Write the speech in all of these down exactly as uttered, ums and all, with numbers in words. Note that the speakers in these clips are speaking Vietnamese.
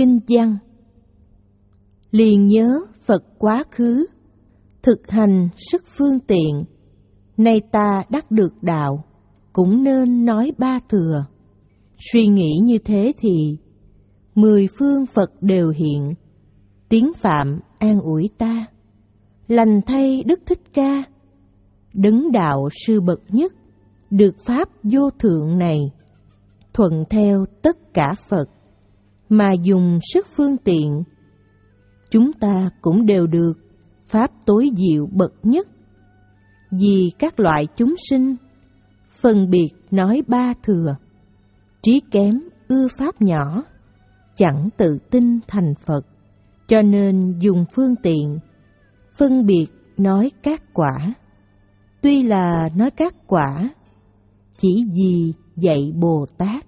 Kinh văn. Liền nhớ Phật quá khứ, thực hành sức phương tiện. Nay ta đắc được đạo, cũng nên nói ba thừa. Suy nghĩ như thế thì mười phương Phật đều hiện, tiếng Phạm an ủi ta. Lành thay Đức Thích Ca, đấng đạo sư bậc nhất, được pháp vô thượng này. Thuận theo tất cả Phật, mà dùng sức phương tiện. Chúng ta cũng đều được pháp tối diệu bậc nhất. Vì các loại chúng sinh, phân biệt nói ba thừa. Trí kém ưa pháp nhỏ, chẳng tự tin thành Phật. Cho nên dùng phương tiện, phân biệt nói các quả. Tuy là nói các quả, chỉ vì dạy Bồ Tát.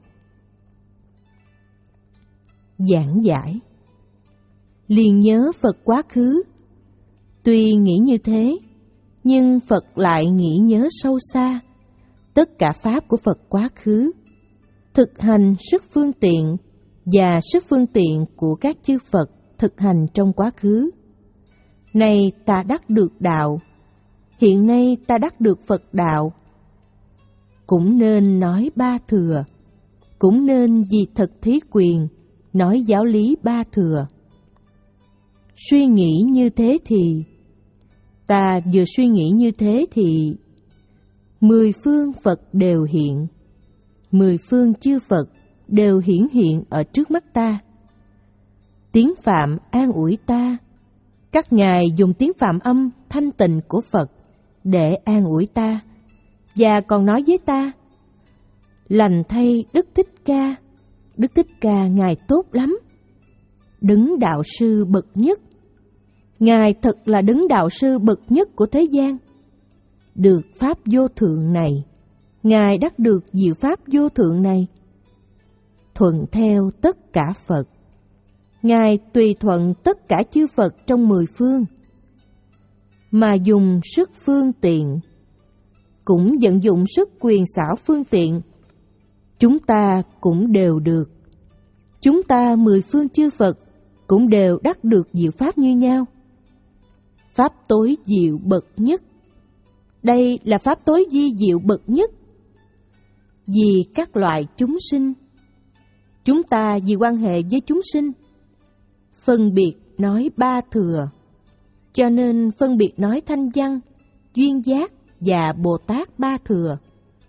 Giảng giải. Liền nhớ Phật quá khứ. Tuy nghĩ như thế, nhưng Phật lại nghĩ nhớ sâu xa tất cả pháp của Phật quá khứ, thực hành sức phương tiện và sức phương tiện của các chư Phật thực hành trong quá khứ. Nay ta đắc được đạo, hiện nay ta đắc được Phật đạo. Cũng nên nói ba thừa, cũng nên vì thật thí quyền nói giáo lý ba thừa. Suy nghĩ như thế thì, ta vừa suy nghĩ như thế thì, mười phương Phật đều hiện, mười phương chư Phật đều hiển hiện ở trước mắt ta. Tiếng Phạm an ủi ta, các ngài dùng tiếng Phạm âm thanh tịnh của Phật để an ủi ta, và còn nói với ta: lành thay Đức Thích Ca, Đức Thích Ca ngài tốt lắm, đấng đạo sư bậc nhất. Ngài thật là đấng đạo sư bậc nhất của thế gian. Được pháp vô thượng này, ngài đắc được diệu pháp vô thượng này. Thuận theo tất cả Phật, ngài tùy thuận tất cả chư Phật trong mười phương, mà dùng sức phương tiện, cũng vận dụng sức quyền xảo phương tiện. Chúng ta cũng đều được. Chúng ta mười phương chư Phật cũng đều đắc được diệu pháp như nhau. Pháp tối diệu bậc nhất. Đây là pháp tối di diệu bậc nhất. Vì các loại chúng sinh, chúng ta vì quan hệ với chúng sinh, phân biệt nói ba thừa. Cho nên phân biệt nói thanh văn, duyên giác và Bồ Tát ba thừa.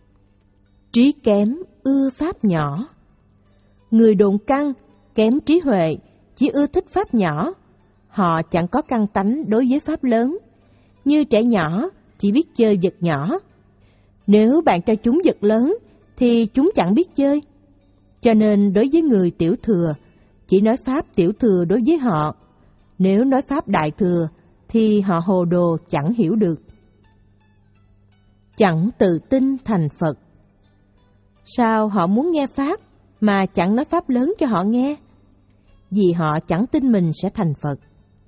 Trí kém ưa pháp nhỏ. Người độn căn, kém trí huệ, chỉ ưa thích pháp nhỏ. Họ chẳng có căn tánh đối với pháp lớn. Như trẻ nhỏ, chỉ biết chơi vật nhỏ. Nếu bạn cho chúng vật lớn, thì chúng chẳng biết chơi. Cho nên đối với người tiểu thừa, chỉ nói pháp tiểu thừa đối với họ. Nếu nói pháp đại thừa, thì họ hồ đồ chẳng hiểu được. Chẳng tự tin thành Phật. Sao họ muốn nghe pháp mà chẳng nói pháp lớn cho họ nghe? Vì họ chẳng tin mình sẽ thành Phật.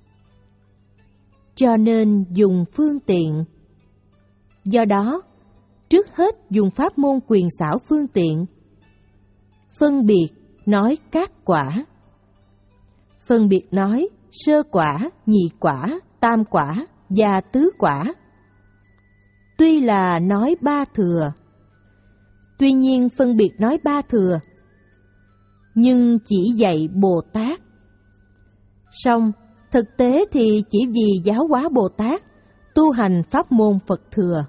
Cho nên dùng phương tiện. Do đó, trước hết dùng pháp môn quyền xảo phương tiện. Phân biệt nói các quả. Phân biệt nói sơ quả, nhị quả, tam quả và tứ quả. Tuy là nói ba thừa, tuy nhiên phân biệt nói ba thừa, nhưng chỉ dạy Bồ Tát. Song thực tế thì chỉ vì giáo hóa Bồ Tát, tu hành pháp môn Phật thừa.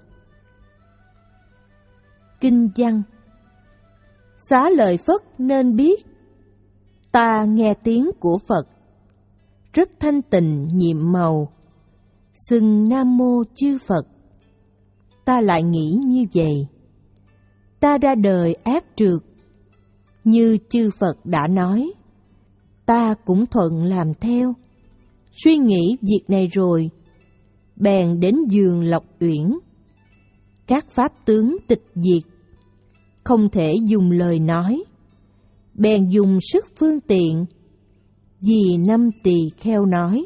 Kinh văn. Xá lợi Phất nên biết, ta nghe tiếng của Phật, rất thanh tịnh nhiệm màu, xưng Nam Mô chư Phật. Ta lại nghĩ như vậy, ta ra đời ác trượt, như chư Phật đã nói, ta cũng thuận làm theo. Suy nghĩ việc này rồi, bèn đến giường Lộc Uyển. Các pháp tướng tịch diệt, không thể dùng lời nói, bèn dùng sức phương tiện, vì năm tỳ kheo nói.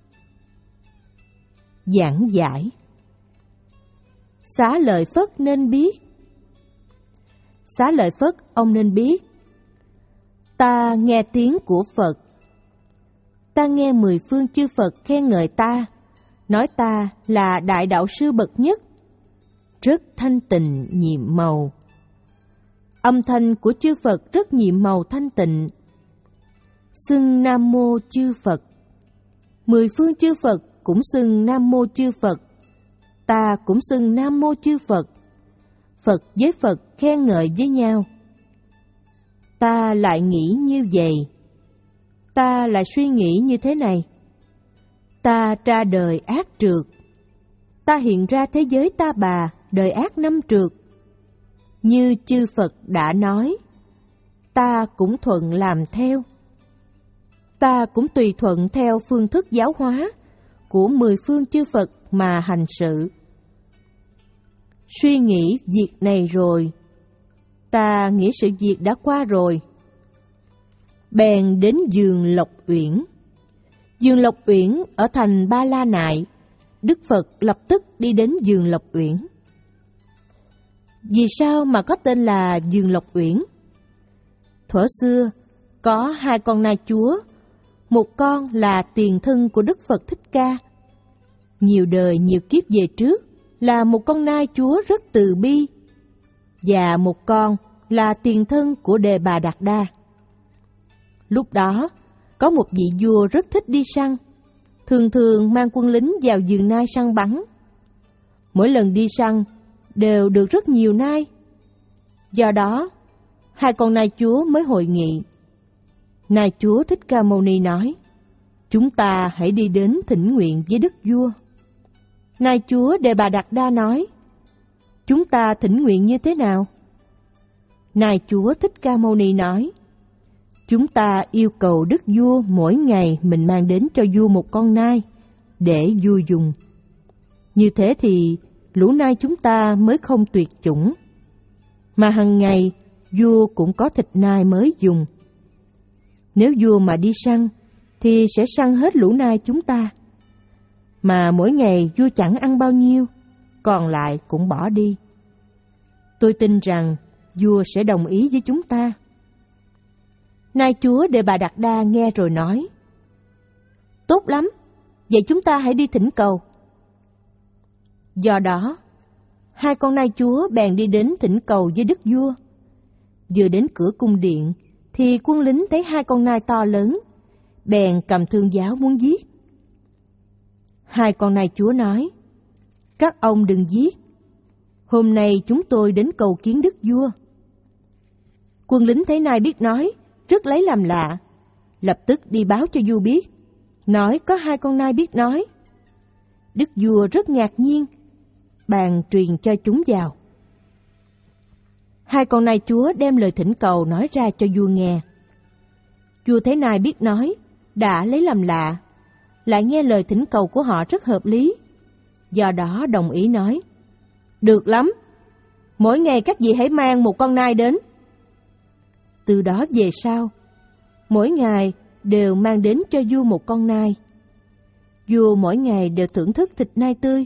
Giảng giải. Xá lợi Phất nên biết. Xá lợi Phất ông nên biết, ta nghe tiếng của Phật, ta nghe mười phương chư Phật khen ngợi ta, nói ta là đại đạo sư bậc nhất, rất thanh tịnh nhiệm màu. Âm thanh của chư Phật rất nhiệm màu thanh tịnh. Xưng Nam Mô chư Phật. Mười phương chư Phật cũng xưng Nam Mô chư Phật. Ta cũng xưng Nam Mô chư Phật. Phật với Phật khen ngợi với nhau. Ta lại nghĩ như vậy. Ta lại suy nghĩ như thế này. Ta ra đời ác trượt. Ta hiện ra thế giới ta bà, đời ác năm trượt. Như chư Phật đã nói, ta cũng thuận làm theo. Ta cũng tùy thuận theo phương thức giáo hóa của mười phương chư Phật mà hành sự. Suy nghĩ việc này rồi, ta nghĩ sự việc đã qua rồi. Bèn đến vườn Lộc Uyển. Vườn Lộc Uyển ở thành Ba La Nại. Đức Phật lập tức đi đến vườn Lộc Uyển. Vì sao mà có tên là vườn Lộc Uyển? Thuở xưa, có hai con nai chúa. Một con là tiền thân của Đức Phật Thích Ca. Nhiều đời nhiều kiếp về trước là một con nai chúa rất từ bi. Và một con là tiền thân của Đề Bà Đạt Đa. Lúc đó, có một vị vua rất thích đi săn, thường thường mang quân lính vào vườn nai săn bắn. Mỗi lần đi săn đều được rất nhiều nai. Do đó, hai con nai chúa mới hội nghị. Nai chúa Thích Ca Mâu Ni nói, chúng ta hãy đi đến thỉnh nguyện với đức vua. Nai chúa Đề Bà Đạt Đa nói, chúng ta thỉnh nguyện như thế nào? Nai chúa Thích Ca Mâu Ni nói, chúng ta yêu cầu đức vua mỗi ngày mình mang đến cho vua một con nai để vua dùng. Như thế thì lũ nai chúng ta mới không tuyệt chủng, mà hằng ngày vua cũng có thịt nai mới dùng. Nếu vua mà đi săn thì sẽ săn hết lũ nai chúng ta, mà mỗi ngày vua chẳng ăn bao nhiêu, còn lại cũng bỏ đi. Tôi tin rằng vua sẽ đồng ý với chúng ta. Nai chúa Đề Bà Đạt Đa nghe rồi nói, tốt lắm, vậy chúng ta hãy đi thỉnh cầu. Do đó, hai con nai chúa bèn đi đến thỉnh cầu với đức vua. Vừa đến cửa cung điện thì quân lính thấy hai con nai to lớn, bèn cầm thương giáo muốn giết. Hai con nai chúa nói, các ông đừng giết, hôm nay chúng tôi đến cầu kiến đức vua. Quân lính thấy nai biết nói, rất lấy làm lạ, lập tức đi báo cho vua biết, nói có hai con nai biết nói. Đức vua rất ngạc nhiên, bèn truyền cho chúng vào. Hai con nai chúa đem lời thỉnh cầu nói ra cho vua nghe. Vua thấy nai biết nói, đã lấy làm lạ, lại nghe lời thỉnh cầu của họ rất hợp lý, do đó đồng ý nói, được lắm, mỗi ngày các vị hãy mang một con nai đến. Từ đó về sau, mỗi ngày đều mang đến cho vua một con nai. Vua mỗi ngày đều thưởng thức thịt nai tươi.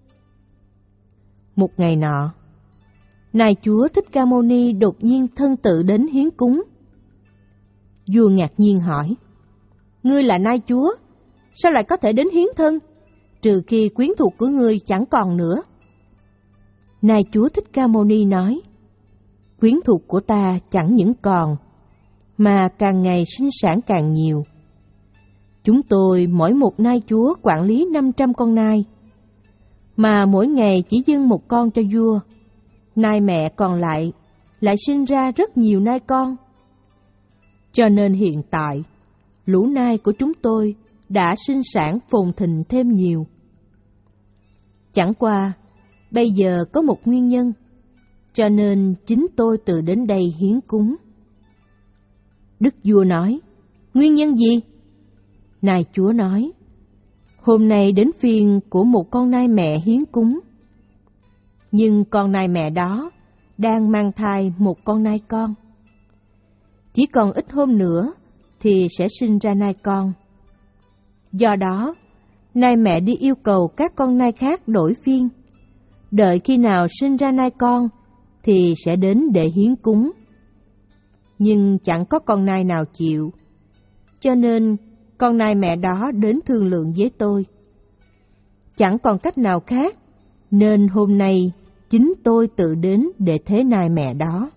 Một ngày nọ, nai chúa Thích Ca Mâu Ni đột nhiên thân tự đến hiến cúng. Vua ngạc nhiên hỏi, ngươi là nai chúa, sao lại có thể đến hiến thân, trừ khi quyến thuộc của ngươi chẳng còn nữa? Nai chúa Thích Ca Mâu Ni nói, quyến thuộc của ta chẳng những còn, mà càng ngày sinh sản càng nhiều. Chúng tôi mỗi một nai chúa quản lý năm trăm con nai, mà mỗi ngày chỉ dâng một con cho vua. Nai mẹ còn lại lại sinh ra rất nhiều nai con. Cho nên hiện tại, lũ nai của chúng tôi đã sinh sản phồn thịnh thêm nhiều. Chẳng qua, bây giờ có một nguyên nhân, cho nên chính tôi tự đến đây hiến cúng. Đức vua nói, nguyên nhân gì? Nai chúa nói, hôm nay đến phiên của một con nai mẹ hiến cúng. Nhưng con nai mẹ đó đang mang thai một con nai con. Chỉ còn ít hôm nữa thì sẽ sinh ra nai con. Do đó, nai mẹ đi yêu cầu các con nai khác đổi phiên. Đợi khi nào sinh ra nai con thì sẽ đến để hiến cúng. Nhưng chẳng có con nai nào chịu. Cho nên con nai mẹ đó đến thương lượng với tôi. Chẳng còn cách nào khác, nên hôm nay chính tôi tự đến để thế nai mẹ đó.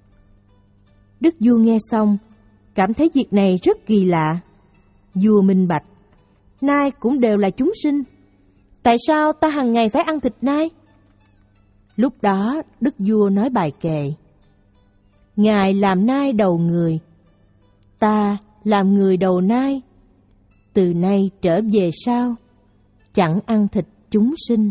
Đức vua nghe xong, cảm thấy việc này rất kỳ lạ. Vua minh bạch, nai cũng đều là chúng sinh. Tại sao ta hàng ngày phải ăn thịt nai? Lúc đó, đức vua nói bài kệ. Ngài làm nai đầu người, ta làm người đầu nai. Từ nay trở về sau, chẳng ăn thịt chúng sinh.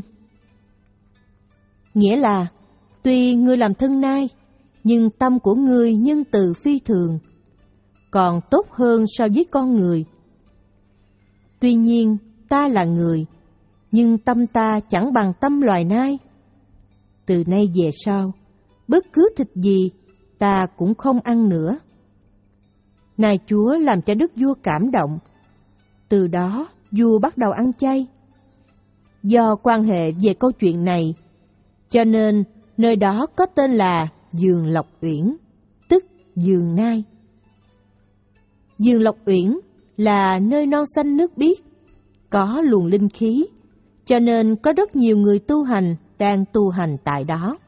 Nghĩa là, tuy ngươi làm thân nai, nhưng tâm của ngươi nhân từ phi thường, còn tốt hơn so với con người. Tuy nhiên, ta là người, nhưng tâm ta chẳng bằng tâm loài nai. Từ nay về sau, bất cứ thịt gì, ta cũng không ăn nữa. Nài Chúa làm cho đức vua cảm động. Từ đó, vua bắt đầu ăn chay. Do quan hệ về câu chuyện này, cho nên nơi đó có tên là Vườn Lộc Uyển, tức vườn nai. Vườn Lộc Uyển là nơi non xanh nước biếc, có luồng linh khí, cho nên có rất nhiều người tu hành đang tu hành tại đó.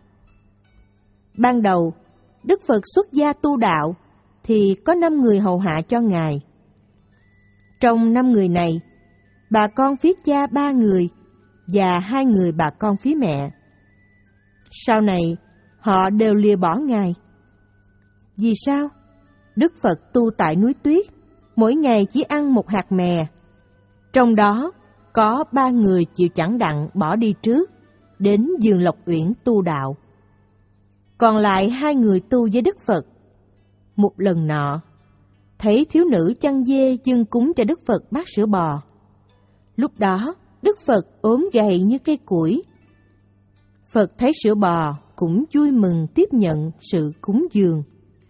Ban đầu, Đức Phật xuất gia tu đạo thì có năm người hầu hạ cho Ngài. Trong năm người này, bà con phía cha ba người và hai người bà con phía mẹ. Sau này, họ đều lìa bỏ Ngài. Vì sao? Đức Phật tu tại núi tuyết, mỗi ngày chỉ ăn một hạt mè. Trong đó, có ba người chịu chẳng đặng bỏ đi trước, đến vườn Lộc Uyển tu đạo. Còn lại hai người tu với Đức Phật. Một lần nọ, thấy thiếu nữ chăn dê dâng cúng cho Đức Phật bát sữa bò. Lúc đó, Đức Phật ốm gầy như cây củi. Phật thấy sữa bò cũng vui mừng tiếp nhận sự cúng dường.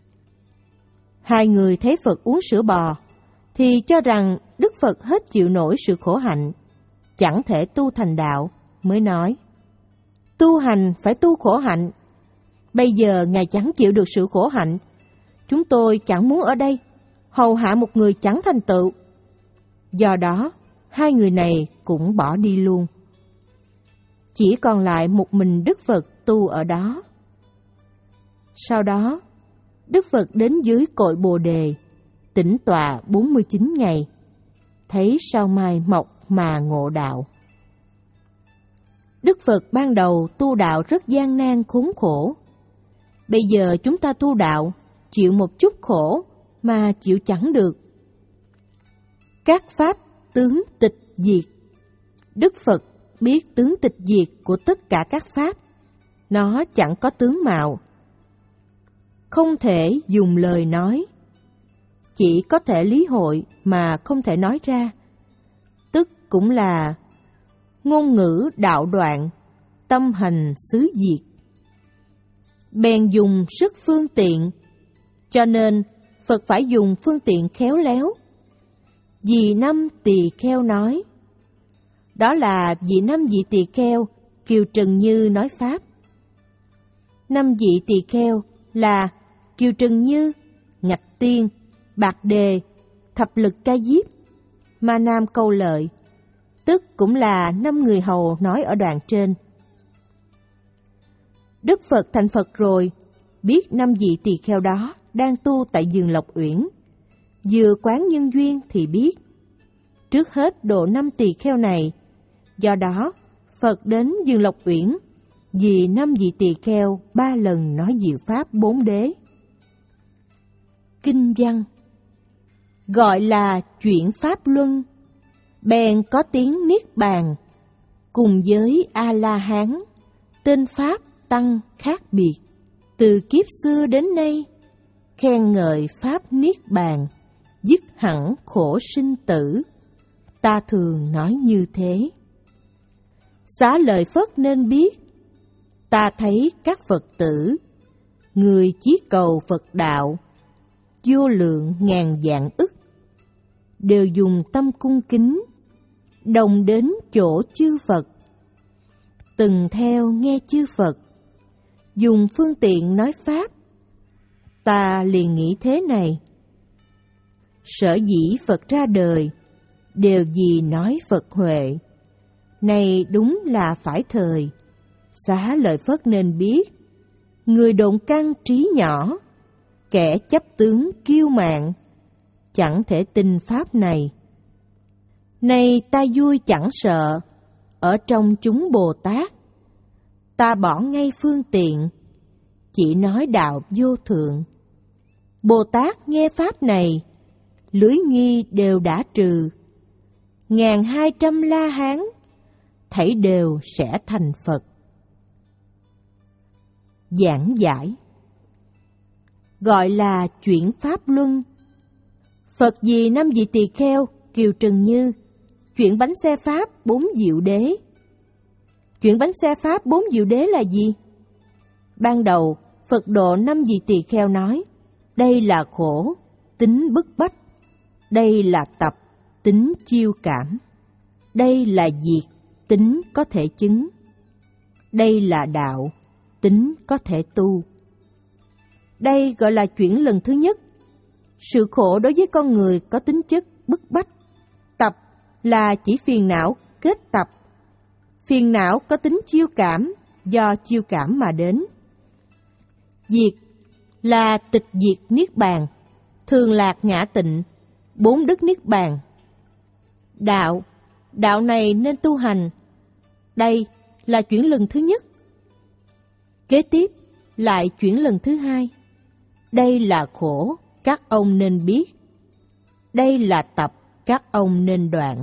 Hai người thấy Phật uống sữa bò, thì cho rằng Đức Phật hết chịu nổi sự khổ hạnh, chẳng thể tu thành đạo, mới nói: tu hành phải tu khổ hạnh. Bây giờ Ngài chẳng chịu được sự khổ hạnh, chúng tôi chẳng muốn ở đây, hầu hạ một người chẳng thành tựu. Do đó, hai người này cũng bỏ đi luôn. Chỉ còn lại một mình Đức Phật tu ở đó. Sau đó, Đức Phật đến dưới cội Bồ Đề, tĩnh tọa bốn mươi chín ngày, thấy sao mai mọc mà ngộ đạo. Đức Phật ban đầu tu đạo rất gian nan khốn khổ. Bây giờ chúng ta tu đạo, chịu một chút khổ mà chịu chẳng được. Các pháp tướng tịch diệt. Đức Phật biết tướng tịch diệt của tất cả các pháp, nó chẳng có tướng mạo, không thể dùng lời nói, chỉ có thể lý hội mà không thể nói ra, tức cũng là ngôn ngữ đạo đoạn, tâm hành xứ diệt. Bèn dùng sức phương tiện, cho nên Phật phải dùng phương tiện khéo léo. Vì năm tỳ kheo nói, đó là vị năm vị tỳ kheo Kiều Trần Như nói pháp. Năm vị tỳ kheo là Kiều Trần Như, Ngạch Tiên, Bạc Đề, Thập Lực Ca Diếp, Ma Nam Câu Lợi, tức cũng là năm người hầu nói ở đoạn trên. Đức Phật thành Phật rồi, biết năm vị tỳ kheo đó đang tu tại vườn Lộc Uyển, vừa quán nhân duyên thì biết. Trước hết độ năm tỳ kheo này, do đó Phật đến vườn Lộc Uyển, vì năm vị tỳ kheo ba lần nói diệu pháp bốn đế. Kinh văn gọi là chuyển pháp luân, bèn có tiếng niết bàn, cùng với A La Hán, tên pháp tăng khác biệt. Từ kiếp xưa đến nay, khen ngợi pháp niết bàn, dứt hẳn khổ sinh tử. Ta thường nói như thế. Xá lợi Phất nên biết, ta thấy các Phật tử, người chí cầu Phật đạo, vô lượng ngàn vạn ức, đều dùng tâm cung kính, đồng đến chỗ chư Phật, từng theo nghe chư Phật, dùng phương tiện nói pháp. Ta liền nghĩ thế này: sở dĩ Phật ra đời đều vì nói Phật huệ. Này đúng là phải thời. Xá lợi Phất nên biết, người độn căn trí nhỏ, kẻ chấp tướng kiêu mạn, chẳng thể tin pháp này. Này ta vui chẳng sợ, ở trong chúng Bồ Tát, ta bỏ ngay phương tiện, chỉ nói đạo vô thượng. Bồ Tát nghe pháp này, lưới nghi đều đã trừ, ngàn hai trăm la hán, thảy đều sẽ thành Phật. Giảng giải gọi là chuyển pháp luân. Phật vì năm vị tỳ kheo Kiều Trần Như chuyển bánh xe pháp bốn diệu đế. Chuyển bánh xe pháp bốn diệu đế là gì? Ban đầu Phật độ năm vị tỳ kheo nói, đây là khổ, tính bức bách. Đây là tập, tính chiêu cảm. Đây là diệt, tính có thể chứng. Đây là đạo, tính có thể tu. Đây gọi là chuyển lần thứ nhất. Sự khổ đối với con người có tính chất bức bách. Tập là chỉ phiền não kết tập. Phiền não có tính chiêu cảm, do chiêu cảm mà đến. Diệt là tịch diệt niết bàn, thường lạc ngã tịnh, bốn đức niết bàn. Đạo, đạo này nên tu hành. Đây là chuyển lần thứ nhất. Kế tiếp lại chuyển lần thứ hai. Đây là khổ, các ông nên biết. Đây là tập, các ông nên đoạn.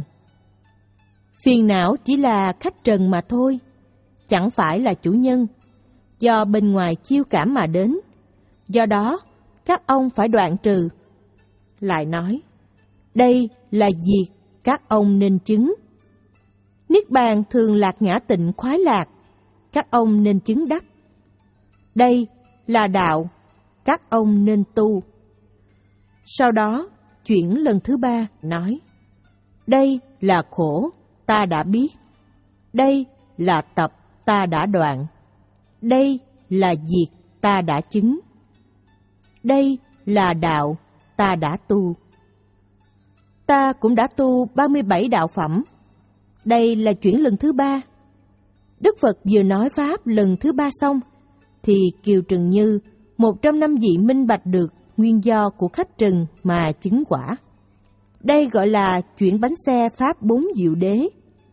Phiền não chỉ là khách trần mà thôi, chẳng phải là chủ nhân, do bên ngoài chiêu cảm mà đến. Do đó, các ông phải đoạn trừ. Lại nói, đây là diệt, các ông nên chứng. Niết bàn thường lạc ngã tịnh khoái lạc, các ông nên chứng đắc. Đây là đạo, các ông nên tu. Sau đó, chuyển lần thứ ba, nói, đây là khổ, ta đã biết. Đây là tập, ta đã đoạn. Đây là diệt, ta đã chứng. Đây là đạo, ta đã tu. Ta cũng đã tu ba mươi bảy đạo phẩm. Đây là chuyển lần thứ ba. Đức Phật vừa nói pháp lần thứ ba xong, thì Kiều Trần Như, một trong năm vị minh bạch được nguyên do của khách trần mà chứng quả. Đây gọi là chuyển bánh xe pháp bốn diệu đế.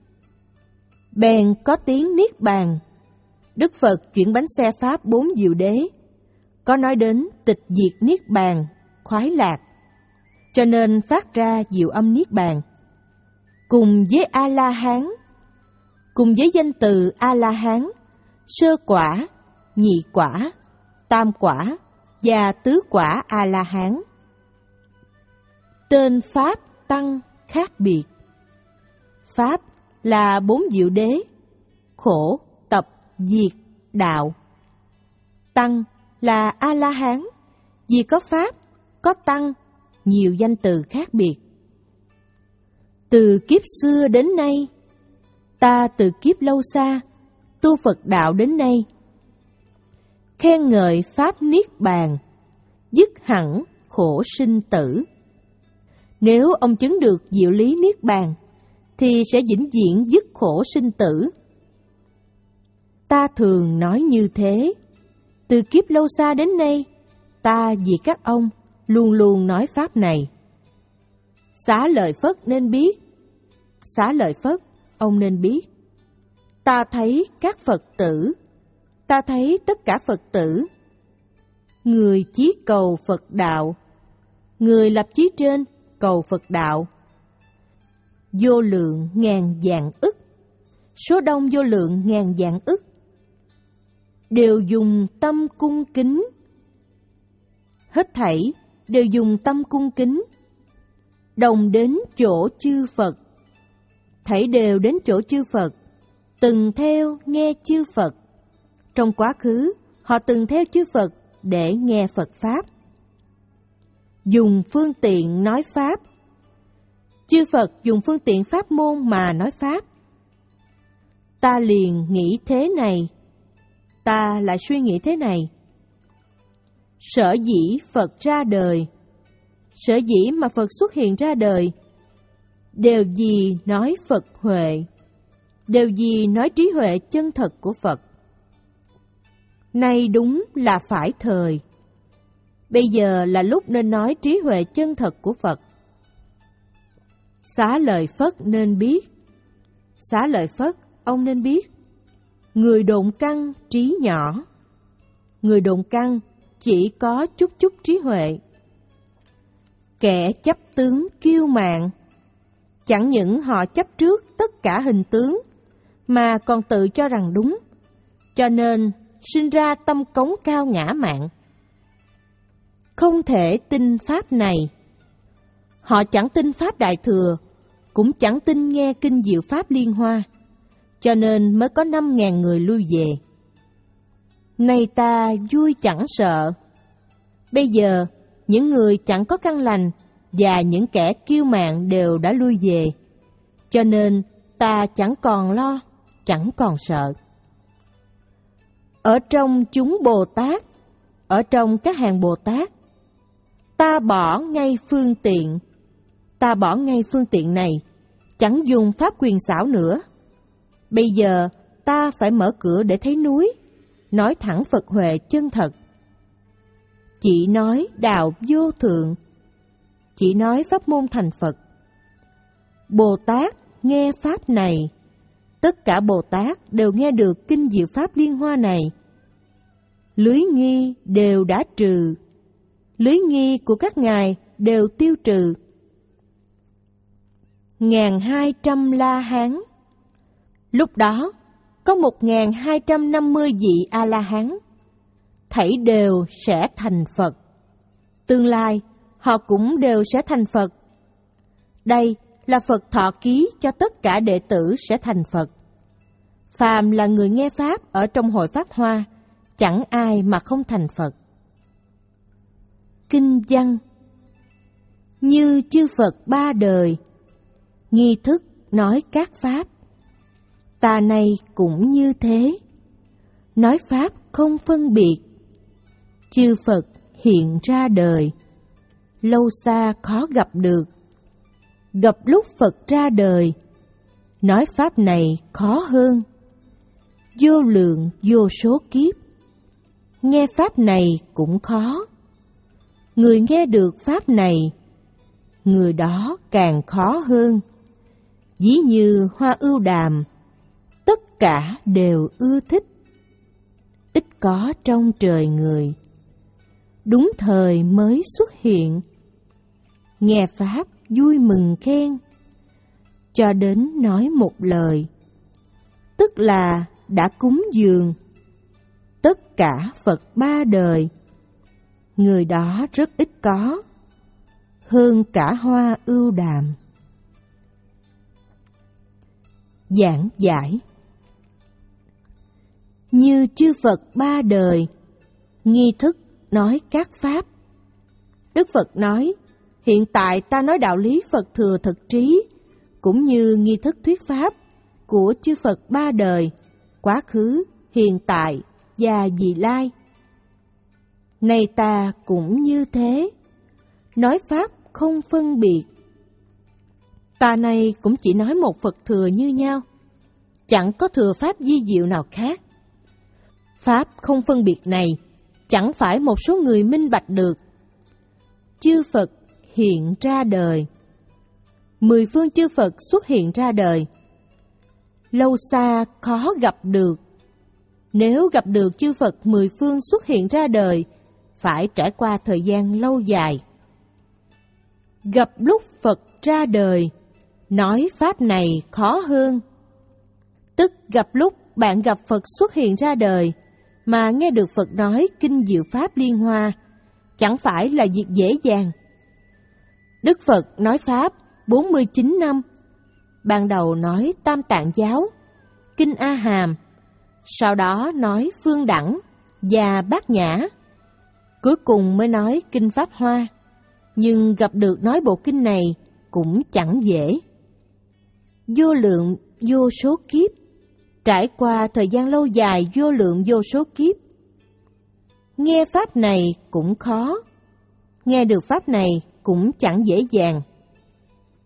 Bèn có tiếng niết bàn. Đức Phật chuyển bánh xe pháp bốn diệu đế, có nói đến tịch diệt niết bàn, khoái lạc, cho nên phát ra diệu âm niết bàn. Cùng với A-la-hán, cùng với danh từ A-la-hán, sơ quả, nhị quả, tam quả và tứ quả A-la-hán. Tên Pháp Tăng khác biệt. Pháp là bốn diệu đế, khổ, tập, diệt, đạo. Tăng là A-la-hán, vì có Pháp, có Tăng, nhiều danh từ khác biệt. Từ kiếp xưa đến nay, ta từ kiếp lâu xa, tu Phật đạo đến nay, khen ngợi Pháp Niết Bàn, dứt hẳn khổ sinh tử. Nếu ông chứng được diệu lý Niết Bàn, thì sẽ vĩnh viễn dứt khổ sinh tử. Ta thường nói như thế. Từ kiếp lâu xa đến nay, ta vì các ông luôn luôn nói pháp này. Xá lợi Phất nên biết. Xá lợi Phất, ông nên biết. Ta thấy các Phật tử, ta thấy tất cả Phật tử. Người chí cầu Phật đạo, người lập chí trên cầu Phật đạo. Vô lượng ngàn vạn ức, số đông vô lượng ngàn vạn ức, đều dùng tâm cung kính. Hết thảy đều dùng tâm cung kính, đồng đến chỗ chư Phật. Thảy đều đến chỗ chư Phật, từng theo nghe chư Phật. Trong quá khứ, họ từng theo chư Phật để nghe Phật Pháp. Dùng phương tiện nói Pháp. Chư Phật dùng phương tiện pháp môn mà nói Pháp. Ta liền nghĩ thế này, ta lại suy nghĩ thế này. Sở dĩ Phật ra đời, sở dĩ mà Phật xuất hiện ra đời, đều gì nói Phật huệ, đều gì nói trí huệ chân thật của Phật. Nay đúng là phải thời. Bây giờ là lúc nên nói trí huệ chân thật của Phật. Xá Lợi Phất nên biết. Xá Lợi Phất, ông nên biết. Người độn căn trí nhỏ. Người độn căn chỉ có chút chút trí huệ. Kẻ chấp tướng kiêu mạn, chẳng những họ chấp trước tất cả hình tướng, mà còn tự cho rằng đúng, cho nên sinh ra tâm cống cao ngã mạn. Không thể tin Pháp này. Họ chẳng tin Pháp Đại Thừa, cũng chẳng tin nghe Kinh Diệu Pháp Liên Hoa, cho nên mới có năm ngàn người lui về. Này ta vui chẳng sợ. Bây giờ, những người chẳng có căn lành và những kẻ kiêu mạn đều đã lui về, cho nên ta chẳng còn lo, chẳng còn sợ. Ở trong chúng Bồ Tát, ở trong các hàng Bồ Tát, ta bỏ ngay phương tiện, ta bỏ ngay phương tiện này, chẳng dùng pháp quyền xảo nữa. Bây giờ ta phải mở cửa để thấy núi, nói thẳng Phật huệ chân thật. Chỉ nói đạo vô thượng, chỉ nói pháp môn thành Phật. Bồ Tát nghe pháp này, tất cả Bồ Tát đều nghe được Kinh Diệu Pháp Liên Hoa này. Lưới nghi đều đã trừ, lưới nghi của các ngài đều tiêu trừ. Ngàn hai trăm La Hán. Lúc đó, có một ngàn hai trăm năm mươi vị A-la-hán, thảy đều sẽ thành Phật. Tương lai, họ cũng đều sẽ thành Phật. Đây là Phật thọ ký cho tất cả đệ tử sẽ thành Phật. Phàm là người nghe Pháp ở trong hội Pháp Hoa, chẳng ai mà không thành Phật. Kinh văn. Như chư Phật ba đời, nghi thức nói các Pháp. Ta nay cũng như thế, nói Pháp không phân biệt. Chư Phật hiện ra đời, lâu xa khó gặp được. Gặp lúc Phật ra đời, nói Pháp này khó hơn. Vô lượng vô số kiếp, nghe Pháp này cũng khó. Người nghe được Pháp này, người đó càng khó hơn. Ví như hoa ưu đàm, tất cả đều ưa thích. Ít có trong trời người, đúng thời mới xuất hiện. Nghe Pháp vui mừng khen, cho đến nói một lời, tức là đã cúng dường. Tất cả Phật ba đời, người đó rất ít có, hơn cả hoa ưu đàm. Giảng giải. Như chư Phật ba đời, nghi thức nói các Pháp. Đức Phật nói, hiện tại ta nói đạo lý Phật thừa thực trí, cũng như nghi thức thuyết Pháp của chư Phật ba đời, quá khứ, hiện tại và vị lai. Này ta cũng như thế, nói Pháp không phân biệt. Ta này cũng chỉ nói một Phật thừa như nhau, chẳng có thừa Pháp vi diệu nào khác. Pháp không phân biệt này, chẳng phải một số người minh bạch được. Chư Phật hiện ra đời, mười phương chư Phật xuất hiện ra đời, lâu xa khó gặp được. Nếu gặp được chư Phật mười phương xuất hiện ra đời, phải trải qua thời gian lâu dài. Gặp lúc Phật ra đời, nói Pháp này khó hơn. Tức gặp lúc bạn gặp Phật xuất hiện ra đời, mà nghe được Phật nói Kinh Diệu Pháp Liên Hoa, chẳng phải là việc dễ dàng. Đức Phật nói Pháp bốn mươi chín năm, ban đầu nói Tam Tạng Giáo, Kinh A Hàm, sau đó nói Phương Đẳng và Bát Nhã, cuối cùng mới nói Kinh Pháp Hoa. Nhưng gặp được nói bộ kinh này cũng chẳng dễ. Vô lượng vô số kiếp, trải qua thời gian lâu dài vô lượng vô số kiếp. Nghe Pháp này cũng khó, nghe được Pháp này cũng chẳng dễ dàng.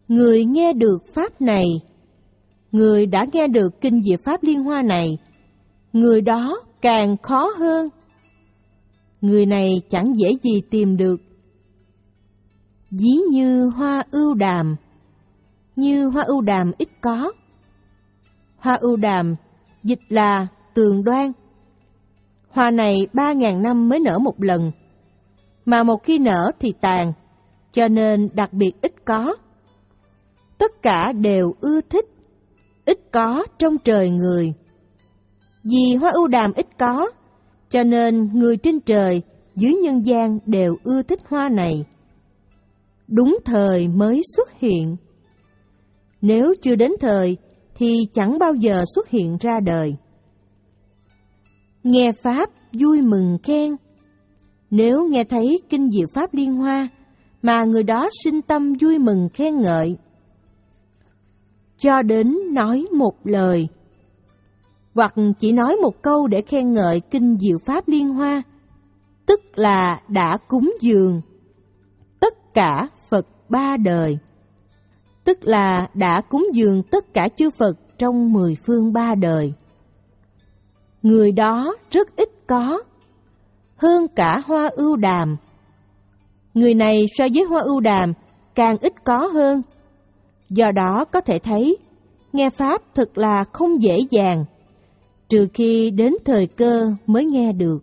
Người nghe được Pháp này, người đã nghe được Kinh Diệu Pháp Liên Hoa này, người đó càng khó hơn. Người này chẳng dễ gì tìm được. Ví như hoa ưu đàm, như hoa ưu đàm ít có. Hoa ưu đàm dịch là tường đoan. Hoa này ba ngàn năm mới nở một lần, mà một khi nở thì tàn, cho nên đặc biệt ít có. Tất cả đều ưa thích, ít có trong trời người. Vì hoa ưu đàm ít có, cho nên người trên trời, dưới nhân gian đều ưa thích hoa này. Đúng thời mới xuất hiện. Nếu chưa đến thời thì chẳng bao giờ xuất hiện ra đời. Nghe Pháp vui mừng khen. Nếu nghe thấy Kinh Diệu Pháp Liên Hoa mà người đó sinh tâm vui mừng khen ngợi, cho đến nói một lời, hoặc chỉ nói một câu để khen ngợi Kinh Diệu Pháp Liên Hoa, tức là đã cúng dường tất cả Phật ba đời, tức là đã cúng dường tất cả chư Phật trong mười phương ba đời. Người đó rất ít có, hơn cả hoa ưu đàm. Người này so với hoa ưu đàm càng ít có hơn. Do đó có thể thấy, nghe Pháp thật là không dễ dàng, trừ khi đến thời cơ mới nghe được.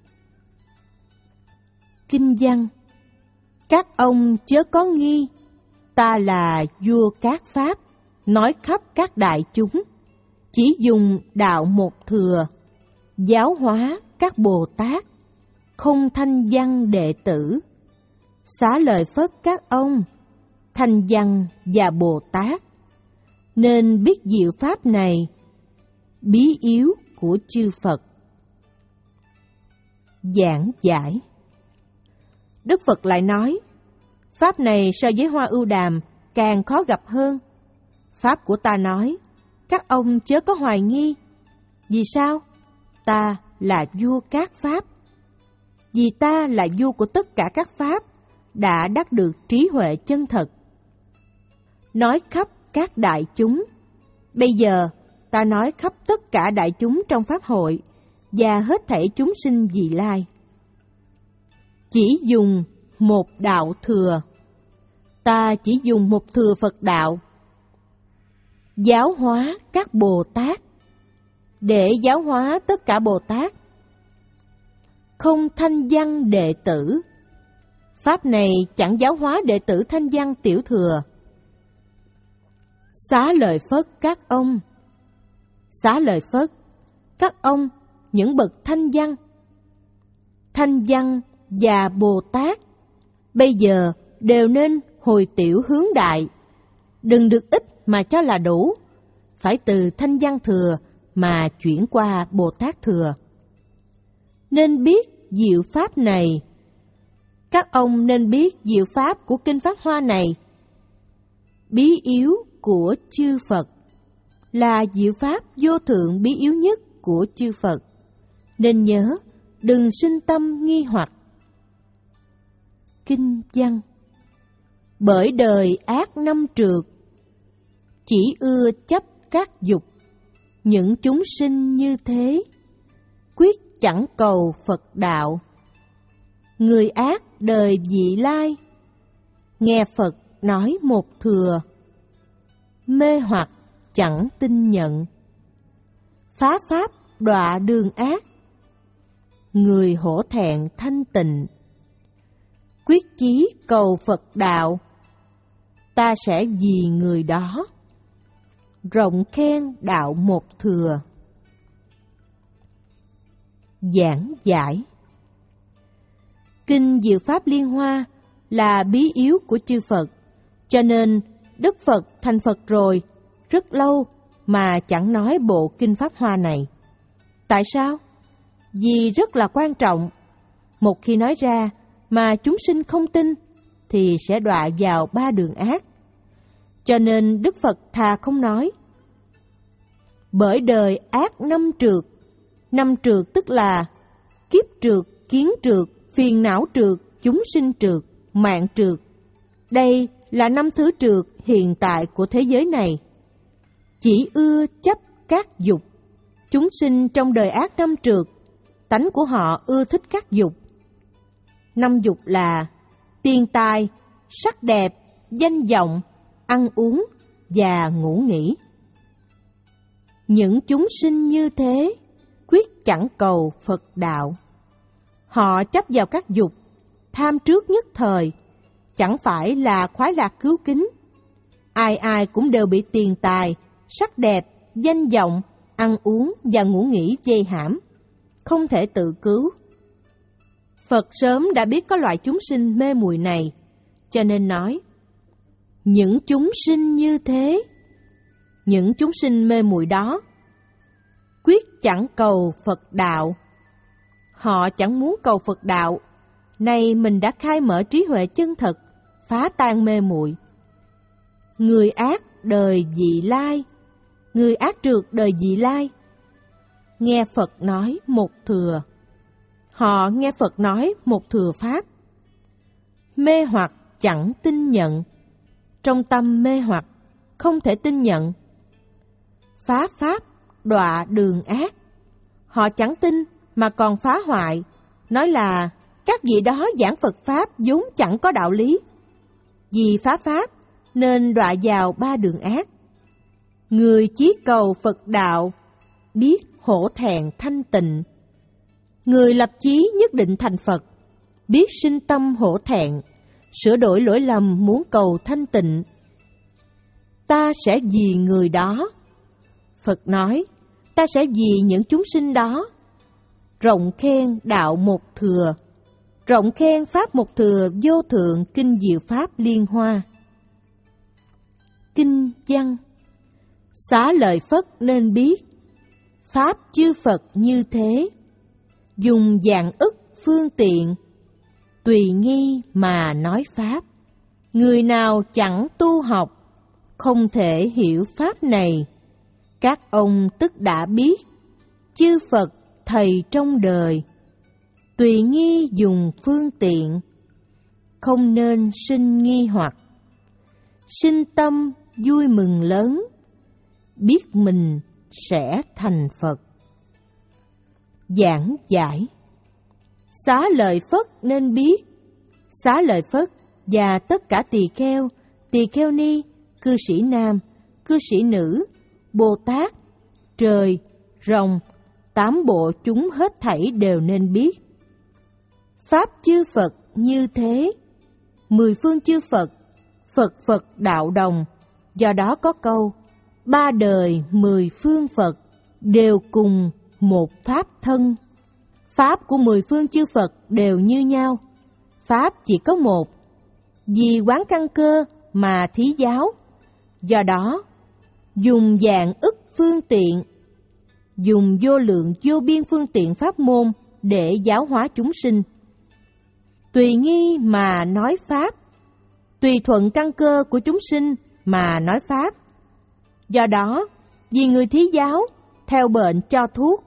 Kinh văn: Các ông chớ có nghi, ta là vua các Pháp, nói khắp các đại chúng, chỉ dùng đạo một thừa, giáo hóa các Bồ Tát, không thanh văn đệ tử. Xá lợi Phất các ông, thanh văn và Bồ Tát, nên biết diệu Pháp này, bí yếu của chư Phật. Giảng giải: Đức Phật lại nói, Pháp này so với hoa ưu đàm càng khó gặp hơn. Pháp của ta nói, các ông chớ có hoài nghi. Vì sao? Ta là vua các Pháp. Vì ta là vua của tất cả các Pháp, đã đắc được trí huệ chân thật. Nói khắp các đại chúng. Bây giờ, ta nói khắp tất cả đại chúng trong Pháp hội, và hết thảy chúng sinh vị lai. Chỉ dùng một đạo thừa. Ta chỉ dùng một thừa Phật đạo. Giáo hóa các Bồ Tát. Để giáo hóa tất cả Bồ Tát. Không thanh văn đệ tử. Pháp này chẳng giáo hóa đệ tử thanh văn tiểu thừa. Xá lợi Phất các ông. Xá lợi Phất, các ông, những bậc thanh văn. Thanh văn và Bồ Tát bây giờ đều nên hồi tiểu hướng đại. Đừng được ít mà cho là đủ, phải từ thanh văn thừa mà chuyển qua Bồ Tát thừa. Nên biết diệu Pháp này. Các ông nên biết diệu Pháp của Kinh Pháp Hoa này. Bí yếu của chư Phật là diệu Pháp vô thượng bí yếu nhất của chư Phật. Nên nhớ, đừng sinh tâm nghi hoặc. Kinh văn: Bởi đời ác năm trượt, chỉ ưa chấp các dục, những chúng sinh như thế, quyết chẳng cầu Phật đạo. Người ác đời vị lai, nghe Phật nói một thừa, mê hoặc chẳng tin nhận. Phá pháp đọa đường ác, người hổ thẹn thanh tịnh. Quyết chí cầu Phật đạo, ta sẽ vì người đó rộng khen đạo một thừa. Giảng giải: Kinh Diệu Pháp Liên Hoa là bí yếu của chư Phật, cho nên Đức Phật thành Phật rồi rất lâu mà chẳng nói bộ Kinh Pháp Hoa này. Tại sao? Vì rất là quan trọng. Một khi nói ra mà chúng sinh không tin thì sẽ đọa vào ba đường ác. Cho nên Đức Phật thà không nói. Bởi đời ác năm trượt. Năm trượt tức là kiếp trượt, kiến trượt, phiền não trượt, chúng sinh trượt, mạng trượt. Đây là năm thứ trượt hiện tại của thế giới này. Chỉ ưa chấp các dục. Chúng sinh trong đời ác năm trượt, tánh của họ ưa thích các dục. Năm dục là tiền tài, sắc đẹp, danh vọng, ăn uống và ngủ nghỉ. Những chúng sinh như thế quyết chẳng cầu Phật đạo. Họ chấp vào các dục, tham trước nhất thời, chẳng phải là khoái lạc cứu kính. Ai ai cũng đều bị tiền tài, sắc đẹp, danh vọng, ăn uống và ngủ nghỉ dây hãm, không thể tự cứu. Phật sớm đã biết có loại chúng sinh mê muội này, cho nên nói, những chúng sinh như thế, những chúng sinh mê muội đó, quyết chẳng cầu Phật đạo. Họ chẳng muốn cầu Phật đạo, nay mình đã khai mở trí huệ chân thật, phá tan mê muội. Người ác đời vị lai, người ác trượt đời vị lai, nghe Phật nói một thừa. Họ nghe Phật nói một thừa pháp. Mê hoặc chẳng tin nhận, trong tâm mê hoặc không thể tin nhận. Phá pháp đọa đường ác, họ chẳng tin mà còn phá hoại, nói là các vị đó giảng Phật pháp vốn chẳng có đạo lý. Vì phá pháp nên đọa vào ba đường ác. Người chí cầu Phật đạo, biết hổ thẹn thanh tịnh. Người lập chí nhất định thành Phật, biết sinh tâm hổ thẹn, sửa đổi lỗi lầm muốn cầu thanh tịnh. Ta sẽ vì người đó. Phật nói, ta sẽ vì những chúng sinh đó. Rộng khen đạo một thừa, rộng khen pháp một thừa vô thượng kinh diệu pháp liên hoa. Kinh văn: Xá lợi Phất nên biết, pháp chư Phật như thế, dùng vạn ức phương tiện, tùy nghi mà nói pháp. Người nào chẳng tu học, không thể hiểu pháp này. Các ông tức đã biết, chư Phật thầy trong đời, tùy nghi dùng phương tiện, không nên sinh nghi hoặc. Sinh tâm vui mừng lớn, biết mình sẽ thành Phật. Giảng giải: Xá lợi Phất nên biết, Xá lợi Phất và tất cả tỳ kheo, tỳ kheo ni, cư sĩ nam, cư sĩ nữ, Bồ Tát, trời, rồng, tám bộ chúng hết thảy đều nên biết. Pháp chư Phật như thế, mười phương chư Phật, Phật Phật đạo đồng, do đó có câu, ba đời mười phương Phật đều cùng một pháp thân. Pháp của mười phương chư Phật đều như nhau, pháp chỉ có một, vì quán căn cơ mà thí giáo, do đó dùng vạn ức phương tiện, dùng vô lượng vô biên phương tiện pháp môn để giáo hóa chúng sinh. Tùy nghi mà nói pháp, tùy thuận căn cơ của chúng sinh mà nói pháp. Do đó, vì người thí giáo, theo bệnh cho thuốc.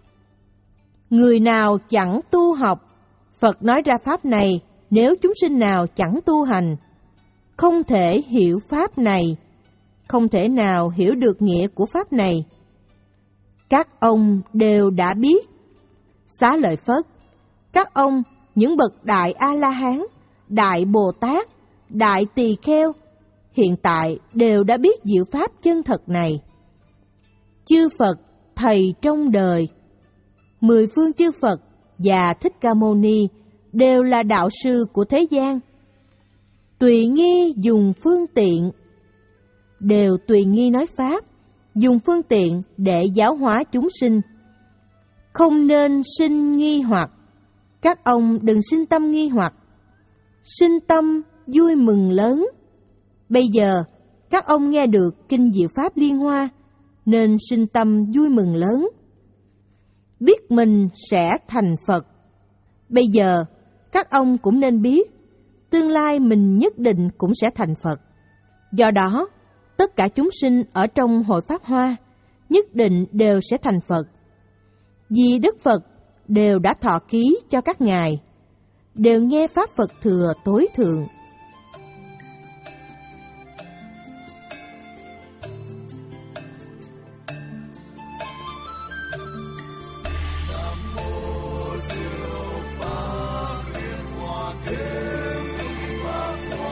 Người nào chẳng tu học, Phật nói ra pháp này, nếu chúng sinh nào chẳng tu hành, không thể hiểu pháp này, không thể nào hiểu được nghĩa của pháp này. Các ông đều đã biết. Xá lợi Phất, các ông, những bậc đại A-la-hán, đại Bồ Tát, đại tỳ kheo, hiện tại đều đã biết diệu pháp chân thật này. Chư Phật thầy trong đời, mười phương chư Phật và Thích Ca Mâu Ni đều là đạo sư của thế gian. Tùy nghi dùng phương tiện, đều tùy nghi nói pháp, dùng phương tiện để giáo hóa chúng sinh. Không nên sinh nghi hoặc, các ông đừng sinh tâm nghi hoặc. Sinh tâm vui mừng lớn. Bây giờ các ông nghe được kinh diệu pháp liên hoa, nên sinh tâm vui mừng lớn. Biết mình sẽ thành Phật. Bây giờ các ông cũng nên biết, tương lai mình nhất định cũng sẽ thành Phật. Do đó, tất cả chúng sinh ở trong hội Pháp Hoa nhất định đều sẽ thành Phật. Vì Đức Phật đều đã thọ ký cho các ngài, đều nghe Pháp Phật thừa tối thượng.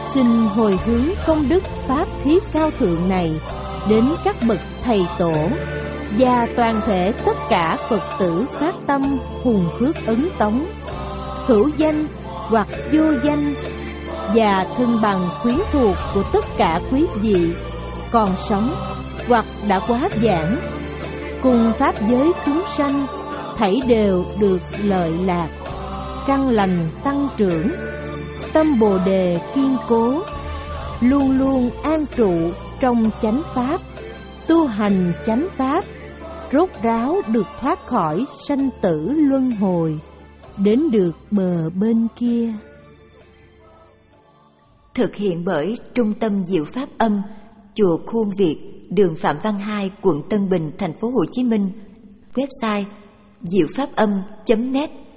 xin hồi hướng công đức pháp thí cao thượng này đến các bậc thầy tổ và toàn thể tất cả Phật tử phát tâm hùng phước ấn tống, hữu danh hoặc vô danh, và thân bằng quyến thuộc của tất cả quý vị còn sống hoặc đã quá giảng, cùng pháp giới chúng sanh thảy đều được lợi lạc, căn lành tăng trưởng, tâm bồ đề kiên cố, luôn luôn an trụ trong chánh pháp, tu hành chánh pháp, rốt ráo được thoát khỏi sanh tử luân hồi, đến được bờ bên kia. Thực hiện bởi Trung tâm Diệu Pháp Âm, Chùa Khuôn Việt, đường Phạm Văn Hai, quận Tân Bình, thành phố Hồ Chí Minh. Website diệu pháp âm chấm net.